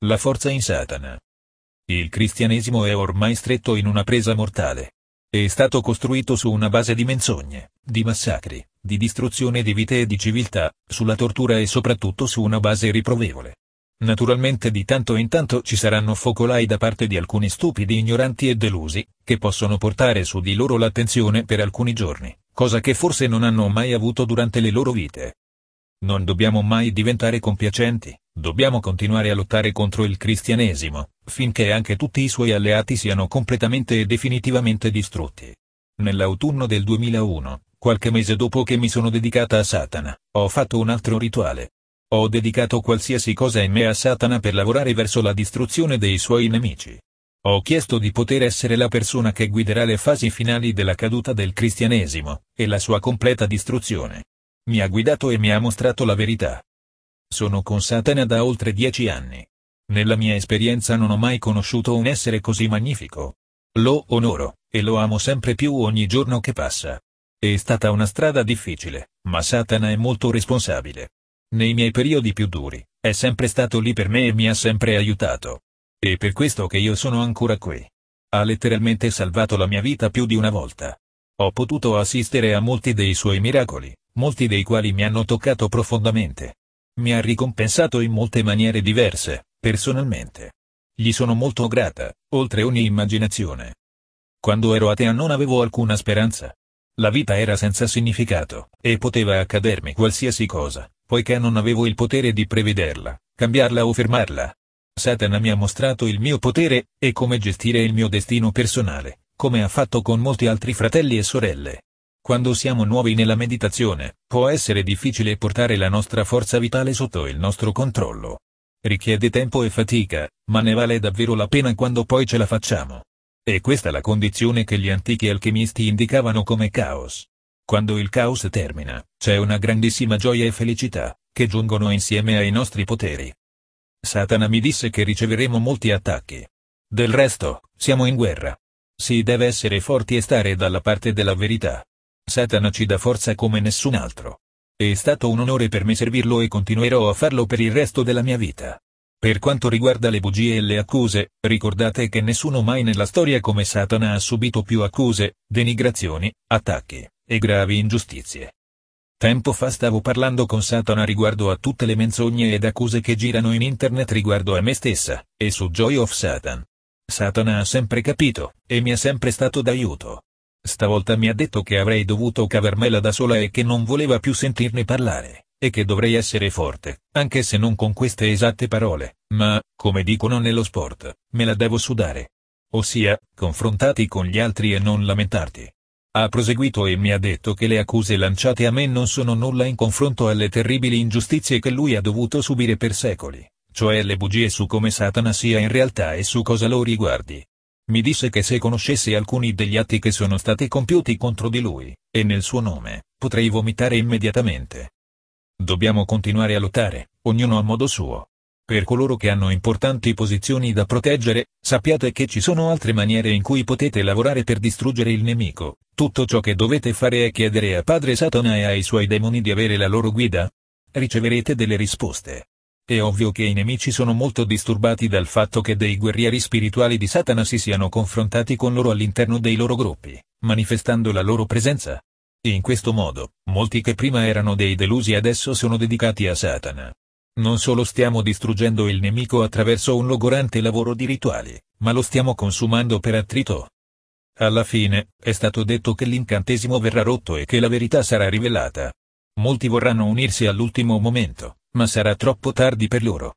La forza in Satana. Il cristianesimo è ormai stretto in una presa mortale. È stato costruito su una base di menzogne, di massacri, di distruzione di vite e di civiltà, sulla tortura e soprattutto su una base riprovevole. Naturalmente di tanto in tanto ci saranno focolai da parte di alcuni stupidi ignoranti e delusi, che possono portare su di loro l'attenzione per alcuni giorni, cosa che forse non hanno mai avuto durante le loro vite. Non dobbiamo mai diventare compiacenti, dobbiamo continuare a lottare contro il cristianesimo, finché anche tutti i suoi alleati siano completamente e definitivamente distrutti. Nell'autunno del 2001, qualche mese dopo che mi sono dedicata a Satana, ho fatto un altro rituale. Ho dedicato qualsiasi cosa in me a Satana per lavorare verso la distruzione dei suoi nemici. Ho chiesto di poter essere la persona che guiderà le fasi finali della caduta del cristianesimo, e la sua completa distruzione. Mi ha guidato e mi ha mostrato la verità. Sono con Satana da oltre 10 anni. Nella mia esperienza non ho mai conosciuto un essere così magnifico. Lo onoro, e lo amo sempre più ogni giorno che passa. È stata una strada difficile, ma Satana è molto responsabile. Nei miei periodi più duri, è sempre stato lì per me e mi ha sempre aiutato. È per questo che io sono ancora qui. Ha letteralmente salvato la mia vita più di una volta. Ho potuto assistere a molti dei suoi miracoli, molti dei quali mi hanno toccato profondamente. Mi ha ricompensato in molte maniere diverse, personalmente. Gli sono molto grata, oltre ogni immaginazione. Quando ero atea non avevo alcuna speranza. La vita era senza significato, e poteva accadermi qualsiasi cosa, poiché non avevo il potere di prevederla, cambiarla o fermarla. Satana mi ha mostrato il mio potere, e come gestire il mio destino personale, come ha fatto con molti altri fratelli e sorelle. Quando siamo nuovi nella meditazione, può essere difficile portare la nostra forza vitale sotto il nostro controllo. Richiede tempo e fatica, ma ne vale davvero la pena quando poi ce la facciamo. È questa la condizione che gli antichi alchimisti indicavano come caos. Quando il caos termina, c'è una grandissima gioia e felicità, che giungono insieme ai nostri poteri. Satana mi disse che riceveremo molti attacchi. Del resto, siamo in guerra. Si deve essere forti e stare dalla parte della verità. Satana ci dà forza come nessun altro. È stato un onore per me servirlo e continuerò a farlo per il resto della mia vita. Per quanto riguarda le bugie e le accuse, ricordate che nessuno mai nella storia come Satana ha subito più accuse, denigrazioni, attacchi, e gravi ingiustizie. Tempo fa stavo parlando con Satana riguardo a tutte le menzogne ed accuse che girano in internet riguardo a me stessa, e su Joy of Satan. Satana ha sempre capito, e mi è sempre stato d'aiuto. Stavolta mi ha detto che avrei dovuto cavarmela da sola e che non voleva più sentirne parlare, e che dovrei essere forte, anche se non con queste esatte parole, ma, come dicono nello sport, me la devo sudare. Ossia, confrontati con gli altri e non lamentarti. Ha proseguito e mi ha detto che le accuse lanciate a me non sono nulla in confronto alle terribili ingiustizie che lui ha dovuto subire per secoli, cioè le bugie su come Satana sia in realtà e su cosa lo riguardi. Mi disse che se conoscesse alcuni degli atti che sono stati compiuti contro di lui, e nel suo nome, potrei vomitare immediatamente. Dobbiamo continuare a lottare, ognuno a modo suo. Per coloro che hanno importanti posizioni da proteggere, sappiate che ci sono altre maniere in cui potete lavorare per distruggere il nemico. Tutto ciò che dovete fare è chiedere a Padre Satana e ai suoi demoni di avere la loro guida. Riceverete delle risposte. È ovvio che i nemici sono molto disturbati dal fatto che dei guerrieri spirituali di Satana si siano confrontati con loro all'interno dei loro gruppi, manifestando la loro presenza. In questo modo, molti che prima erano dei delusi adesso sono dedicati a Satana. Non solo stiamo distruggendo il nemico attraverso un logorante lavoro di rituali, ma lo stiamo consumando per attrito. Alla fine, è stato detto che l'incantesimo verrà rotto e che la verità sarà rivelata. Molti vorranno unirsi all'ultimo momento, ma sarà troppo tardi per loro.